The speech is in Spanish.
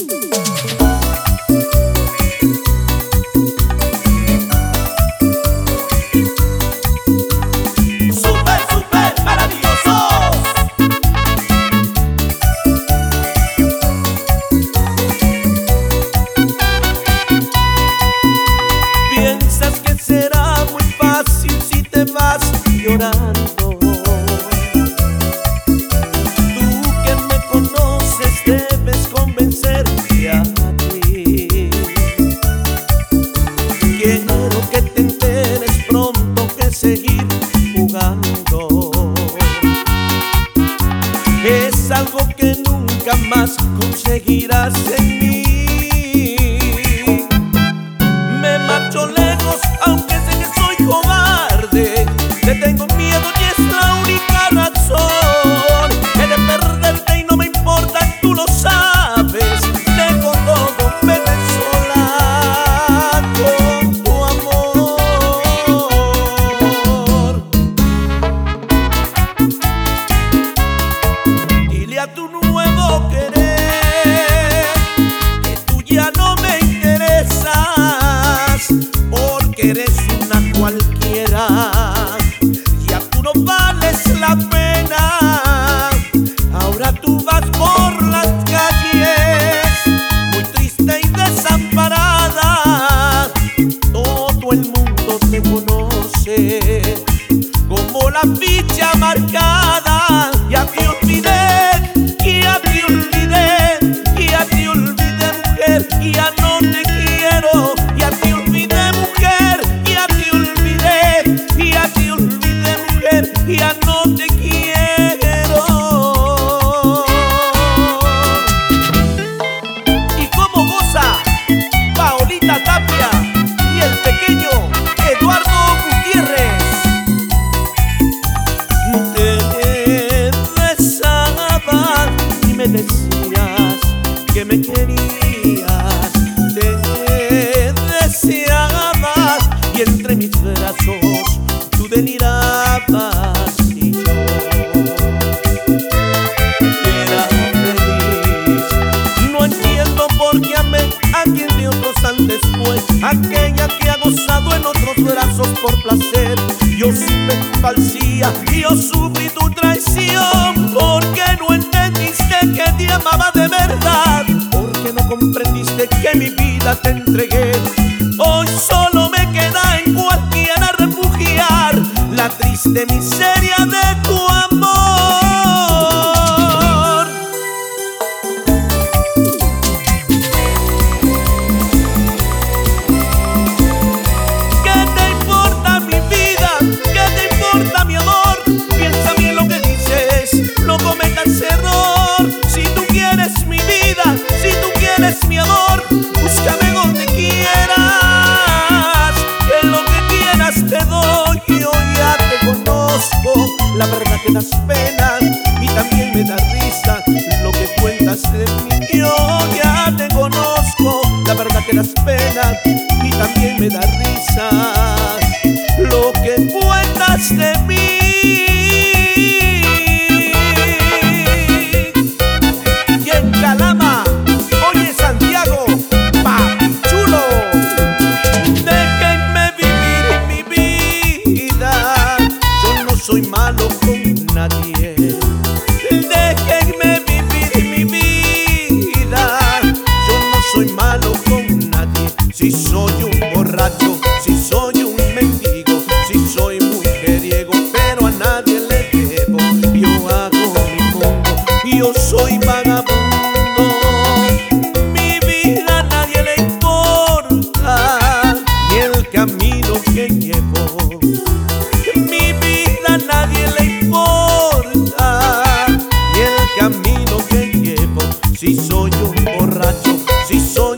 Llorando. Tú que me conoces debes convencerte a ti. Quiero que te enteres pronto que seguir jugando es algo que nunca más conseguirás en mí. Me marcho lejos aunque sé que soy cobarde. Te tengo miedo y es la única razón. He de perderte y no me importa, tú lo sabes. Dejo todo, vete sola con tu amor. Dile a tu nuevo querer que tú ya no me interesas, porque eres una cualquiera. No vales la pena. Ahora tú vas por las calles muy triste y desamparada. Todo el mundo te conoce como la ficha marcada. Ya te olvidé, ya te olvidé, ya te olvidé, mujer, ya no te quiero. Ya te olvidé, mujer, ya te olvidé, ya te olvidé, ya no te quiero. ¿Y cómo goza Paolita Tapia y el pequeño Eduardo Gutiérrez? Te besaba y me decías que me querías. Te deseaba y entre mis brazos tú delirabas. Después, aquella que ha gozado en otros brazos por placer. Yo supe tu falsía y yo sufrí tu traición, porque no entendiste que te amaba de verdad, porque no comprendiste que mi vida te entregué. Hoy solo me queda en cualquiera refugiar la triste miseria de tu amor. Mi amor, búscame donde quieras, que lo que quieras te doy. Yo ya te conozco, la verdad que das pena y también me da risa lo que cuentas de mí. Yo ya te conozco, la verdad que das pena y también me da risa lo que cuentas de mí. Y en Calama, Santiago, papi chulo, déjenme vivir mi vida. Yo no soy malo con nadie. Déjenme vivir mi vida. Yo no soy malo con nadie. Si soy un borracho, si soy un mendigo, si soy mujeriego, pero a nadie le debo. Yo hago mi mundo, yo soy vagabundo. Camino que llevo, mi vida a nadie le importa, ni el camino que llevo. Si soy un borracho, si soy